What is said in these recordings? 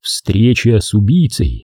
Встреча с убийцей.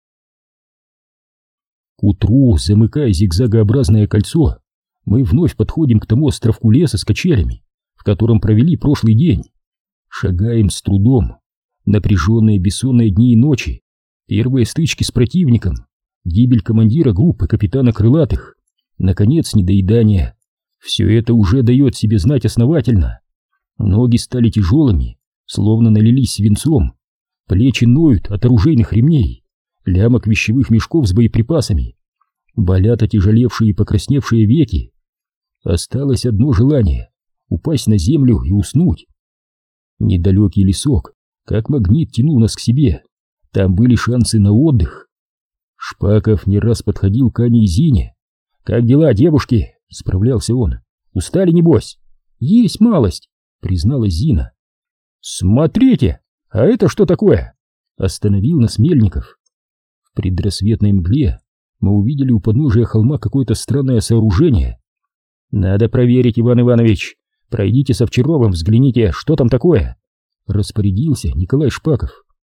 К утру, замыкая зигзагообразное кольцо, мы вновь подходим к тому островку леса с качелями, в котором провели прошлый день. Шагаем с трудом. Напряженные бессонные дни и ночи, первые стычки с противником, гибель командира группы капитана Крылатых, наконец недоедание. Все это уже дает себе знать основательно. Ноги стали тяжелыми, словно налились свинцом. Плечи ноют от оружейных ремней, лямок вещевых мешков с боеприпасами. Болят отяжелевшие и покрасневшие веки. Осталось одно желание — упасть на землю и уснуть. Недалекий лесок, как магнит, тянул нас к себе. Там были шансы на отдых. Шпаков не раз подходил к Ане и Зине. «Как дела, девушки?» — справлялся он. «Устали, небось?» «Есть малость», — призналась Зина. «Смотрите! А это что такое?» — остановил нас Мельников. В предрассветной мгле мы увидели у подножия холма какое-то странное сооружение. «Надо проверить, Иван Иванович. Пройдите с Овчаровым, взгляните, что там такое», — распорядился Николай Шпаков.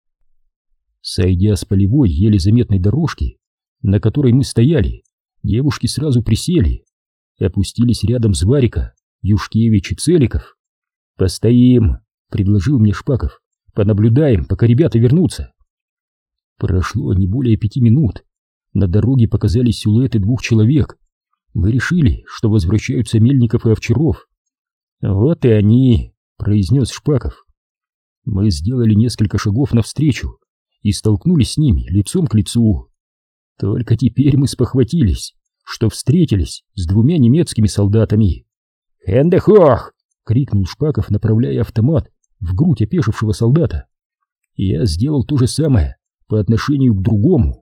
Сойдя с полевой, еле заметной дорожки, на которой мы стояли, девушки сразу присели и опустились рядом с Варика, Юшкевич и Целиков. «Постоим», — предложил мне Шпаков. «Понаблюдаем, пока ребята вернутся». Прошло не более 5 минут. На дороге показались силуэты 2 человек. Мы решили, что возвращаются Мельников и Овчаров. «Вот и они», — произнес Шпаков. Мы сделали несколько шагов навстречу и столкнулись с ними лицом к лицу. Только теперь мы спохватились, что встретились с 2 немецкими солдатами. «Хендехох!» — крикнул Шпаков, направляя автомат в грудь опешившего солдата. Я сделал то же самое по отношению к другому.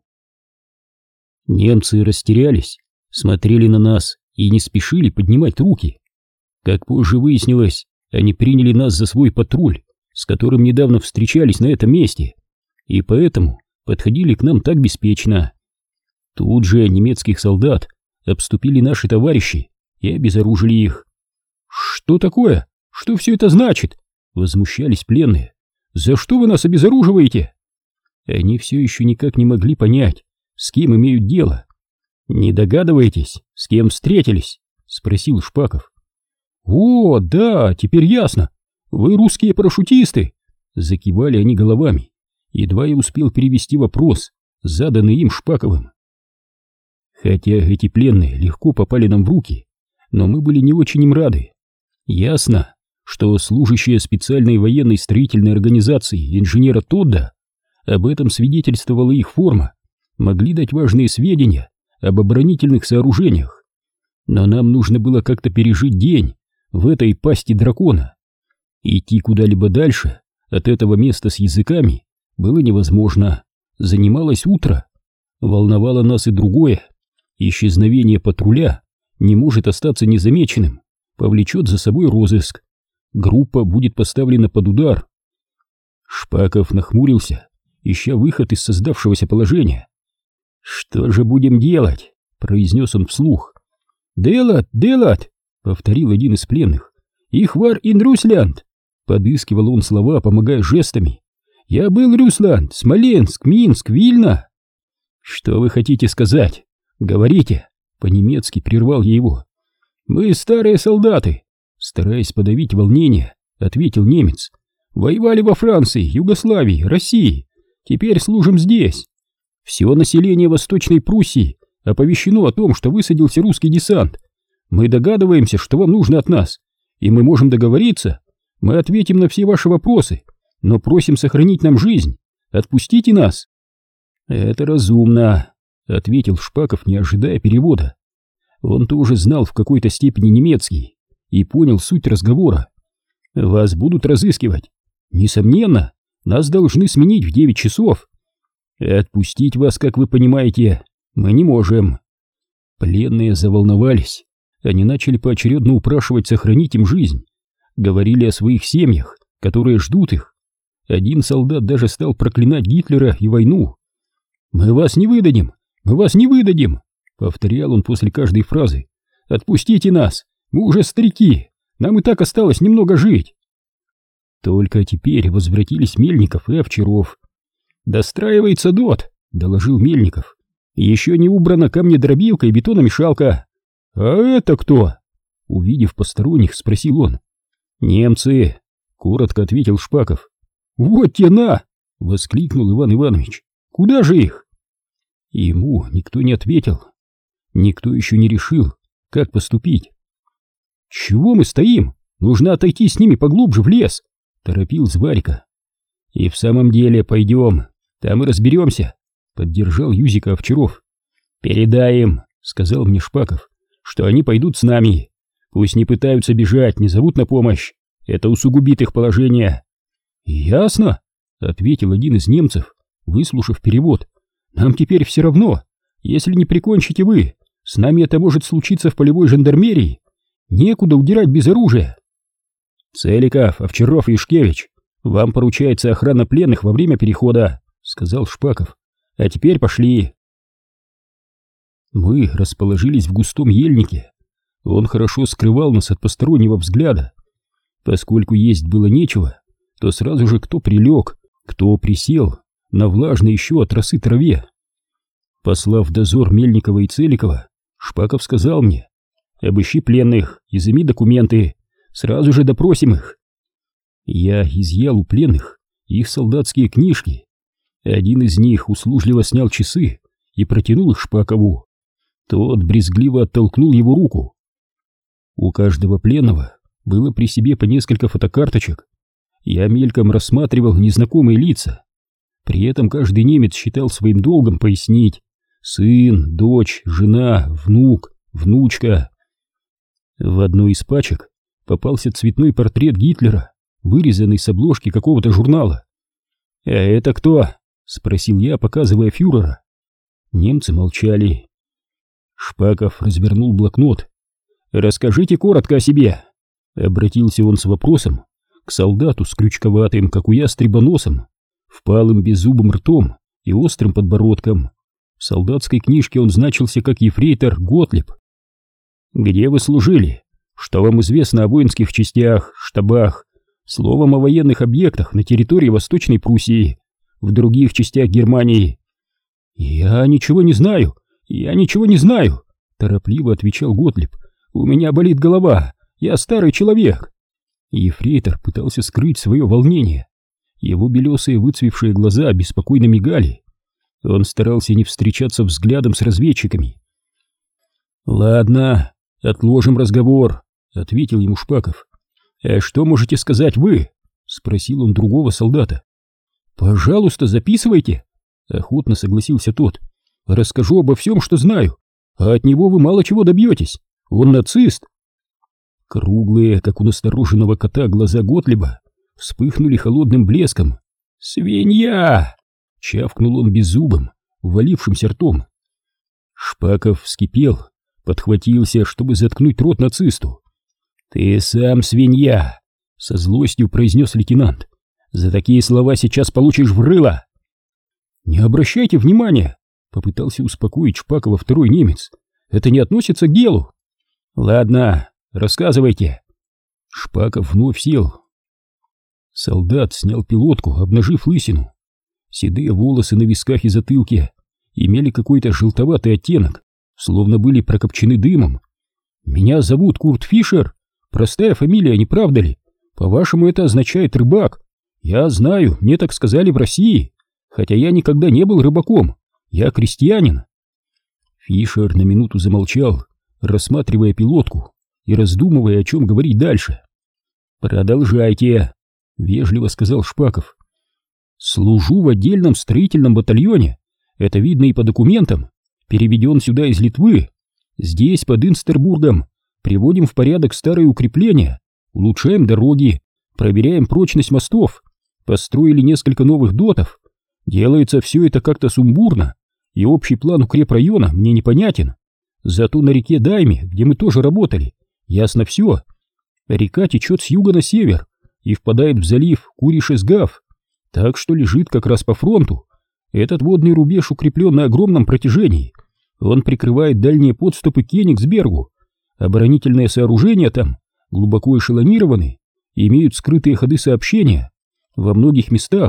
Немцы растерялись, смотрели на нас и не спешили поднимать руки. Как позже выяснилось, они приняли нас за свой патруль, с которым недавно встречались на этом месте, и поэтому подходили к нам так беспечно. Тут же немецких солдат обступили наши товарищи и обезоружили их. «Что такое? Что все это значит?» — возмущались пленные. «За что вы нас обезоруживаете?» Они все еще никак не могли понять, с кем имеют дело. «Не догадываетесь, с кем встретились?» — спросил Шпаков. «О, да, теперь ясно. Вы русские парашютисты!» — закивали они головами. Едва я успел перевести вопрос, заданный им Шпаковым. Хотя эти пленные легко попали нам в руки, но мы были не очень им рады. Ясно, что служащие специальной военной строительной организации инженера Тодда, об этом свидетельствовала их форма, могли дать важные сведения об оборонительных сооружениях. Но нам нужно было как-то пережить день в этой пасти дракона. Идти куда-либо дальше от этого места с языками было невозможно. Занималось утро. Волновало нас и другое. Исчезновение патруля не может остаться незамеченным, повлечет за собой розыск. Группа будет поставлена под удар. Шпаков нахмурился, ища выход из создавшегося положения. «Что же будем делать?» — произнес он вслух. «Делать, делать!» — повторил один из пленных. «Их вар ин Русланд!» — подыскивал он слова, помогая жестами. «Я был Русланд, Смоленск, Минск, Вильна!» «Что вы хотите сказать? Говорите!» — по-немецки прервал я его. «Мы старые солдаты!» — стараясь подавить волнение, ответил немец. «Воевали во Франции, Югославии, России. Теперь служим здесь. Все население Восточной Пруссии оповещено о том, что высадился русский десант. Мы догадываемся, что вам нужно от нас, и мы можем договориться. Мы ответим на все ваши вопросы, но просим сохранить нам жизнь. Отпустите нас». «Это разумно», — ответил Шпаков, не ожидая перевода. Он тоже знал в какой-то степени немецкий и понял суть разговора. «Вас будут разыскивать. Несомненно, нас должны сменить в 9 часов. Отпустить вас, как вы понимаете, мы не можем». Пленные заволновались. Они начали поочередно упрашивать сохранить им жизнь. Говорили о своих семьях, которые ждут их. Один солдат даже стал проклинать Гитлера и войну. «Мы вас не выдадим! Мы вас не выдадим!» — повторял он после каждой фразы. «Отпустите нас! Мы уже старики! Нам и так осталось немного жить!» Только теперь возвратились Мельников и Овчаров. «Достраивается ДОТ», — доложил Мельников. «Еще не убрана камнедробилка и бетономешалка». «А это кто?» — увидев посторонних, спросил он. «Немцы», — коротко ответил Шпаков. «Вот те на!» — воскликнул Иван Иванович. «Куда же их?» Ему никто не ответил. Никто еще не решил, как поступить. «Чего мы стоим? Нужно отойти с ними поглубже в лес», — торопил Зварика. «И в самом деле пойдем, там и разберемся», — поддержал Юзика Овчаров. «Передай им», — сказал мне Шпаков, — «что они пойдут с нами. Пусть не пытаются бежать, не зовут на помощь. Это усугубит их положение». «Ясно», — ответил один из немцев, выслушав перевод. «Нам теперь все равно. Если не прикончите вы, с нами это может случиться в полевой жандармерии. Некуда удирать без оружия». «Целиков, Овчаров и Ишкевич, вам поручается охрана пленных во время перехода», — сказал Шпаков. «А теперь пошли». Мы расположились в густом ельнике. Он хорошо скрывал нас от постороннего взгляда. Поскольку есть было нечего, то сразу же кто прилег, кто присел на влажной еще от росы траве. Послав в дозор Мельникова и Целикова, Шпаков сказал мне: «Обыщи пленных, изыми документы, сразу же допросим их». Я изъял у пленных их солдатские книжки. Один из них услужливо снял часы и протянул их Шпакову. Тот брезгливо оттолкнул его руку. У каждого пленного было при себе по несколько фотокарточек. Я мельком рассматривал незнакомые лица. При этом каждый немец считал своим долгом пояснить: сын, дочь, жена, внук, внучка. В одной из пачек попался цветной портрет Гитлера, вырезанный с обложки какого-то журнала. «А это кто?» — спросил я, показывая фюрера. Немцы молчали. Шпаков развернул блокнот. «Расскажите коротко о себе», — обратился он с вопросом к солдату с крючковатым, как у ястреба, носом, впалым беззубым ртом и острым подбородком. В солдатской книжке он значился как ефрейтор Готлиб. «Где вы служили? Что вам известно о воинских частях, штабах, словом, о военных объектах на территории Восточной Пруссии, в других частях Германии?» «Я ничего не знаю, торопливо отвечал Готлиб. «У меня болит голова, я старый человек». Ефрейтор пытался скрыть свое волнение. Его белесые выцвевшие глаза беспокойно мигали. Он старался не встречаться взглядом с разведчиками. «Ладно, отложим разговор», — ответил ему Шпаков. «А что можете сказать вы?» — спросил он другого солдата. «Пожалуйста, записывайте», — охотно согласился тот. «Расскажу обо всем, что знаю, а от него вы мало чего добьетесь. Он нацист». Круглые, как у настороженного кота, глаза Готлиба вспыхнули холодным блеском. «Свинья!» — чавкнул он беззубым, ввалившимся ртом. Шпаков вскипел, подхватился, чтобы заткнуть рот нацисту. «Ты сам свинья!» — со злостью произнес лейтенант. «За такие слова сейчас получишь в рыло!» «Не обращайте внимания!» — попытался успокоить Шпакова второй немец. «Это не относится к делу!» «Ладно, рассказывайте!» Шпаков вновь сел. Солдат снял пилотку, обнажив лысину. Седые волосы на висках и затылке имели какой-то желтоватый оттенок, словно были прокопчены дымом. «Меня зовут Курт Фишер. Простая фамилия, не правда ли? По-вашему, это означает рыбак. Я знаю, мне так сказали в России, хотя я никогда не был рыбаком. Я крестьянин». Фишер на минуту замолчал, рассматривая пилотку и раздумывая, о чем говорить дальше. «Продолжайте», — вежливо сказал Шпаков. «Служу в отдельном строительном батальоне. Это видно и по документам. Переведен сюда из Литвы. Здесь, под Инстербургом, приводим в порядок старые укрепления, улучшаем дороги, проверяем прочность мостов, построили несколько новых дотов. Делается все это как-то сумбурно, и общий план укрепрайона мне непонятен. Зато на реке Дайме, где мы тоже работали, ясно все. Река течет с юга на север и впадает в залив Куришесгав, так что лежит как раз по фронту. Этот водный рубеж укреплен на огромном протяжении. Он прикрывает дальние подступы к Кенигсбергу. Оборонительные сооружения там глубоко эшелонированы и имеют скрытые ходы сообщения. Во многих местах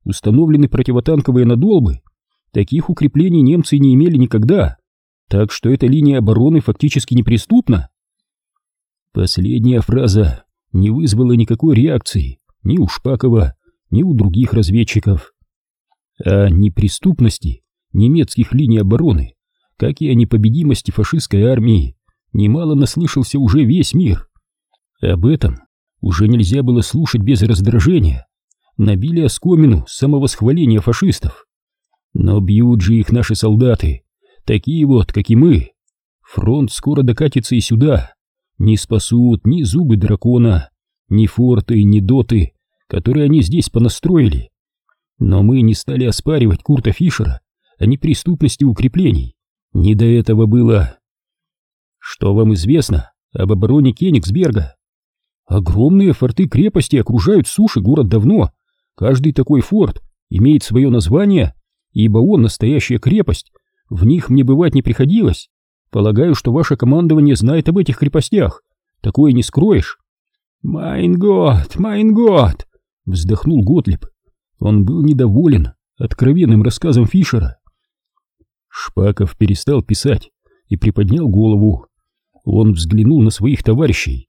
установлены противотанковые надолбы. Таких укреплений немцы не имели никогда, так что эта линия обороны фактически неприступна. Последняя фраза не вызвала никакой реакции ни у Шпакова, ни у других разведчиков. О неприступности немецких линий обороны, как и о непобедимости фашистской армии, немало наслышался уже весь мир. Об этом уже нельзя было слушать без раздражения. Набили оскомину самовосхваления фашистов. Но бьют же их наши солдаты, такие вот, как и мы. Фронт скоро докатится и сюда. Не спасут ни зубы дракона, ни форты, ни доты, которые они здесь понастроили. Но мы не стали оспаривать Курта Фишера о неприступности укреплений. Не до этого было. Что вам известно об обороне Кёнигсберга? Огромные форты-крепости окружают с суши город давно. Каждый такой форт имеет свое название, ибо он настоящая крепость. В них мне бывать не приходилось. Полагаю, что ваше командование знает об этих крепостях. Такое не скроешь. «Майн гот!» — вздохнул Готлиб. Он был недоволен откровенным рассказом Фишера. Шпаков перестал писать и приподнял голову. Он взглянул на своих товарищей.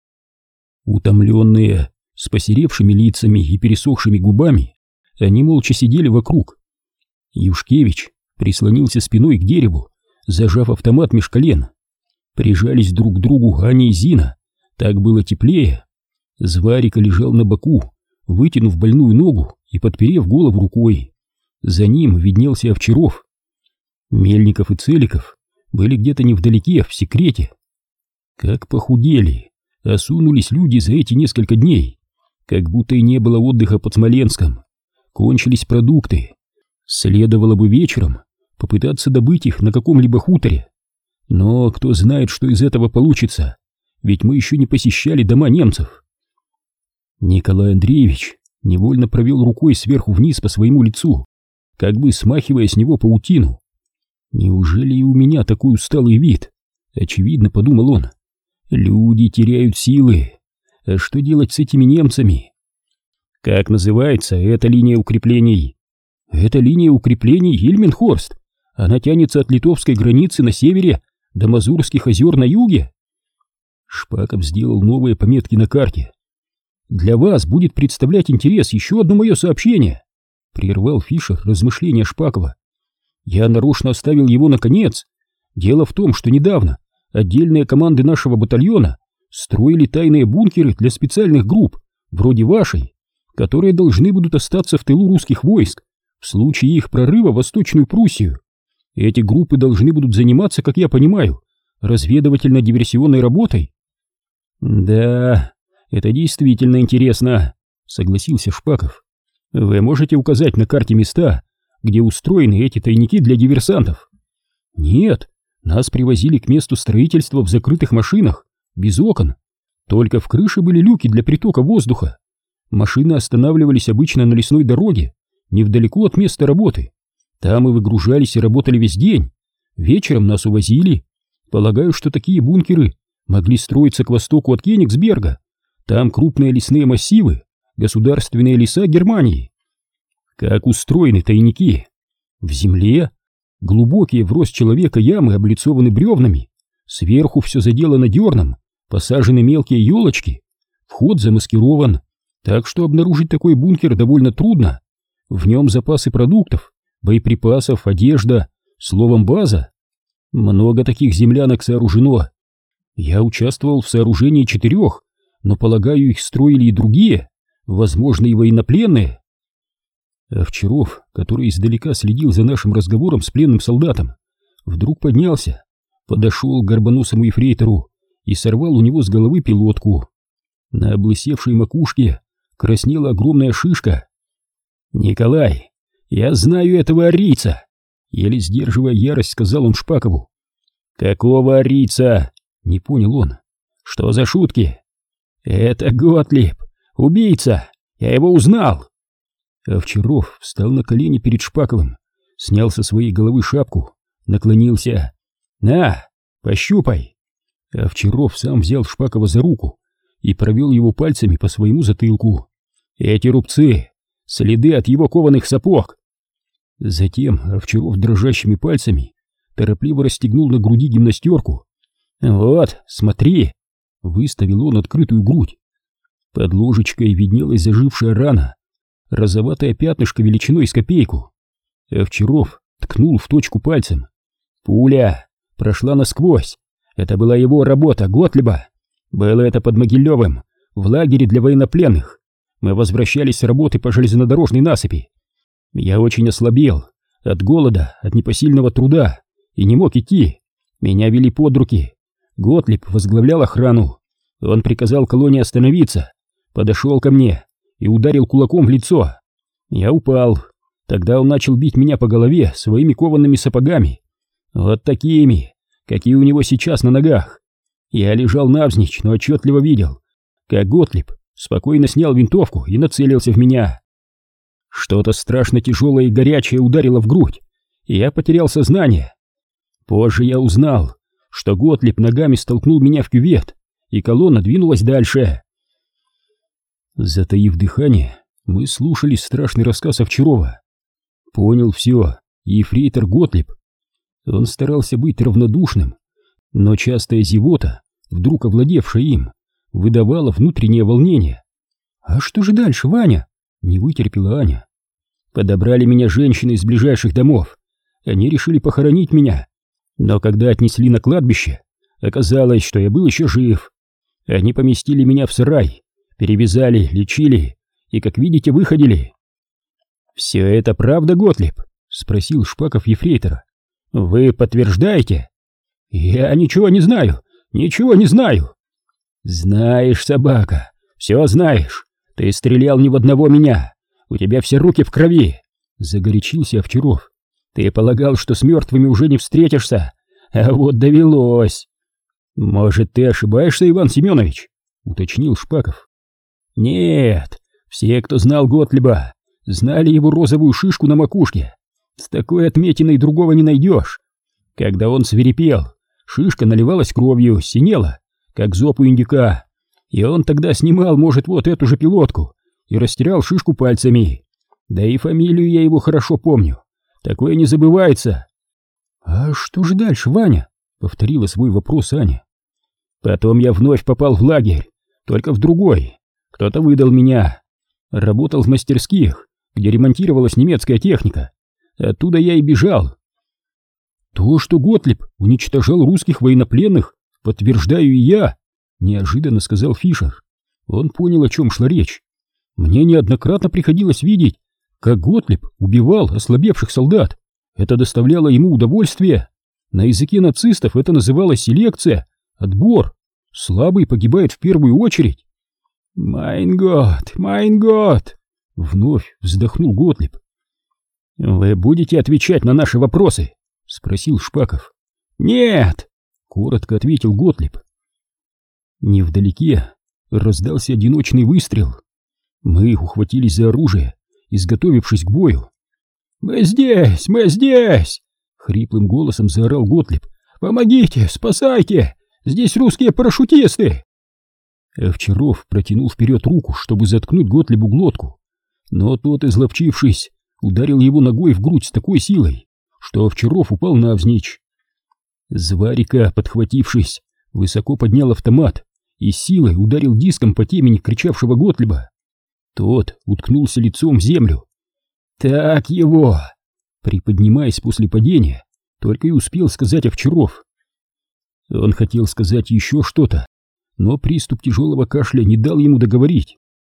Утомленные, с посеревшими лицами и пересохшими губами, они молча сидели вокруг. Юшкевич прислонился спиной к дереву, зажав автомат меж колен. Прижались друг к другу Аня и Зина, так было теплее. Зварика лежал на боку, вытянув больную ногу и подперев голову рукой. За ним виднелся Овчаров. Мельников и Целиков были где-то невдалеке, в секрете. Как похудели, осунулись люди за эти несколько дней, как будто и не было отдыха под Смоленском. Кончились продукты. Следовало бы вечером попытаться добыть их на каком-либо хуторе. Но кто знает, что из этого получится, ведь мы еще не посещали дома немцев. Николай Андреевич невольно провел рукой сверху вниз по своему лицу, как бы смахивая с него паутину. Неужели и у меня такой усталый вид? Очевидно, подумал он. Люди теряют силы. А что делать с этими немцами? Как называется эта линия укреплений? Это линия укреплений Ильменхорст. Она тянется от литовской границы на севере до Мазурских озер на юге. Шпаков сделал новые пометки на карте. Для вас будет представлять интерес еще одно мое сообщение, прервал Фишер размышления Шпакова. Я нарочно оставил его на конец. Дело в том, что недавно отдельные команды нашего батальона строили тайные бункеры для специальных групп, вроде вашей, которые должны будут остаться в тылу русских войск в случае их прорыва в Восточную Пруссию. Эти группы должны будут заниматься, как я понимаю, разведывательно-диверсионной работой. Да, это действительно интересно, согласился Шпаков. Вы можете указать на карте места, где устроены эти тайники для диверсантов? Нет, нас привозили к месту строительства в закрытых машинах, без окон. Только в крыше были люки для притока воздуха. Машины останавливались обычно на лесной дороге, невдалеко от места работы. Там и выгружались и работали весь день. Вечером нас увозили. Полагаю, что такие бункеры могли строиться к востоку от Кёнигсберга. Там крупные лесные массивы, государственные леса Германии. Как устроены тайники? В земле. Глубокие в рост человека ямы облицованы бревнами. Сверху все заделано дерном, посажены мелкие елочки. Вход замаскирован, так что обнаружить такой бункер довольно трудно. В нем запасы продуктов, боеприпасов, одежда, словом, база. Много таких землянок сооружено. Я участвовал в сооружении 4, но, полагаю, их строили и другие, возможно, и военнопленные. Овчаров, который издалека следил за нашим разговором с пленным солдатом, вдруг поднялся, подошел к горбоносому ефрейтору и сорвал у него с головы пилотку. На облысевшей макушке краснела огромная шишка. «Николай, я знаю этого арийца!» Еле сдерживая ярость, сказал он Шпакову. «Какого арийца?» — не понял он. «Что за шутки?» «Это Готлиб, убийца! Я его узнал!» Овчаров встал на колени перед Шпаковым, снял со своей головы шапку, наклонился. «На, пощупай!» Овчаров сам взял Шпакова за руку и провел его пальцами по своему затылку. «Эти рубцы следы от его кованых сапог. Затем Овчаров дрожащими пальцами торопливо расстегнул на груди гимнастерку. «Вот, смотри!» — выставил он открытую грудь. Под ложечкой виднелась зажившая рана, розоватое пятнышко величиной с копейку. Овчаров ткнул в точку пальцем. Пуля прошла насквозь. Это была его работа, Готлиба. Было это под Могилевым, в лагере для военнопленных. Мы возвращались с работы по железнодорожной насыпи. Я очень ослабел от голода, от непосильного труда и не мог идти. Меня вели под руки. Готлиб возглавлял охрану. Он приказал колонне остановиться, подошел ко мне и ударил кулаком в лицо. Я упал. Тогда он начал бить меня по голове своими коваными сапогами. Вот такими, какие у него сейчас на ногах. Я лежал навзничь, но отчетливо видел, как Готлиб спокойно снял винтовку и нацелился в меня. Что-то страшно тяжелое и горячее ударило в грудь, и я потерял сознание. Позже я узнал, что Готлиб ногами столкнул меня в кювет, и колонна двинулась дальше. Затаив дыхание, мы слушали страшный рассказ Овчарова. Понял все ефрейтор Готлиб. Он старался быть равнодушным, но частая зевота, вдруг овладевшая им, выдавала внутреннее волнение. «А что же дальше, Ваня?» — не вытерпела Аня. «Подобрали меня женщины из ближайших домов. Они решили похоронить меня. Но когда отнесли на кладбище, оказалось, что я был еще жив. Они поместили меня в сарай, перевязали, лечили и, как видите, выходили». «Все это правда, Готлиб?» — спросил Шпаков ефрейтора. «Вы подтверждаете?» «Я ничего не знаю, ничего не знаю». «Знаешь, собака, все знаешь. Ты стрелял не в одного меня. У тебя все руки в крови», — загорячился Овчаров. «Ты полагал, что с мертвыми уже не встретишься, а вот довелось». «Может, ты ошибаешься, Иван Семенович?» — уточнил Шпаков. «Нет, все, кто знал Готлиба, знали его розовую шишку на макушке. С такой отметиной другого не найдешь. Когда он свирепел, шишка наливалась кровью, синела, как зоб у индюка, и он тогда снимал, может, вот эту же пилотку и растирал шишку пальцами. Да и фамилию я его хорошо помню. Такое не забывается». «А что же дальше, Ваня?» — повторила свой вопрос Аня. «Потом я вновь попал в лагерь, только в другой. Кто-то выдал меня. Работал в мастерских, где ремонтировалась немецкая техника. Оттуда я и бежал». «То, что Готлиб уничтожал русских военнопленных, подтверждаю и я», — неожиданно сказал Фишер. Он понял, о чем шла речь. «Мне неоднократно приходилось видеть, как Готлиб убивал ослабевших солдат. Это доставляло ему удовольствие. На языке нацистов это называлось селекция, отбор. Слабый погибает в первую очередь». «Майн Гот!» — вновь вздохнул Готлиб. «Вы будете отвечать на наши вопросы?» — спросил Шпаков. «Нет!» — коротко ответил Готлиб. Невдалеке раздался одиночный выстрел. Мы ухватились за оружие, изготовившись к бою. «Мы здесь! Мы здесь!» — хриплым голосом заорал Готлиб. «Помогите! Спасайте! Здесь русские парашютисты!» Овчаров протянул вперед руку, чтобы заткнуть Готлибу глотку, но тот, изловчившись, ударил его ногой в грудь с такой силой, что Овчаров упал навзничь. Зварика, подхватившись, высоко поднял автомат и силой ударил диском по темени кричавшего Готлиба. Тот уткнулся лицом в землю. «Так его!» Приподнимаясь после падения, только и успел сказать Овчаров. Он хотел сказать еще что-то, но приступ тяжелого кашля не дал ему договорить.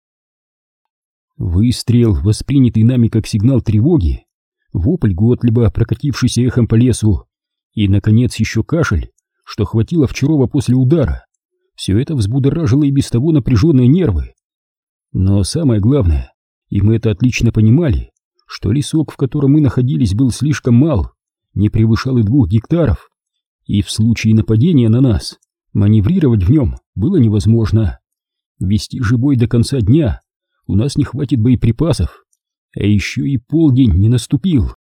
Выстрел, воспринятый нами как сигнал тревоги, вопль Готлиба, прокатившийся эхом по лесу, и, наконец, еще кашель, что хватило Овчарова после удара. Все это взбудоражило и без того напряженные нервы. Но самое главное, и мы это отлично понимали, что лесок, в котором мы находились, был слишком мал, не превышал и 2 гектаров, и в случае нападения на нас маневрировать в нем было невозможно. Вести же бой до конца дня у нас не хватит боеприпасов, а еще и полдень не наступил.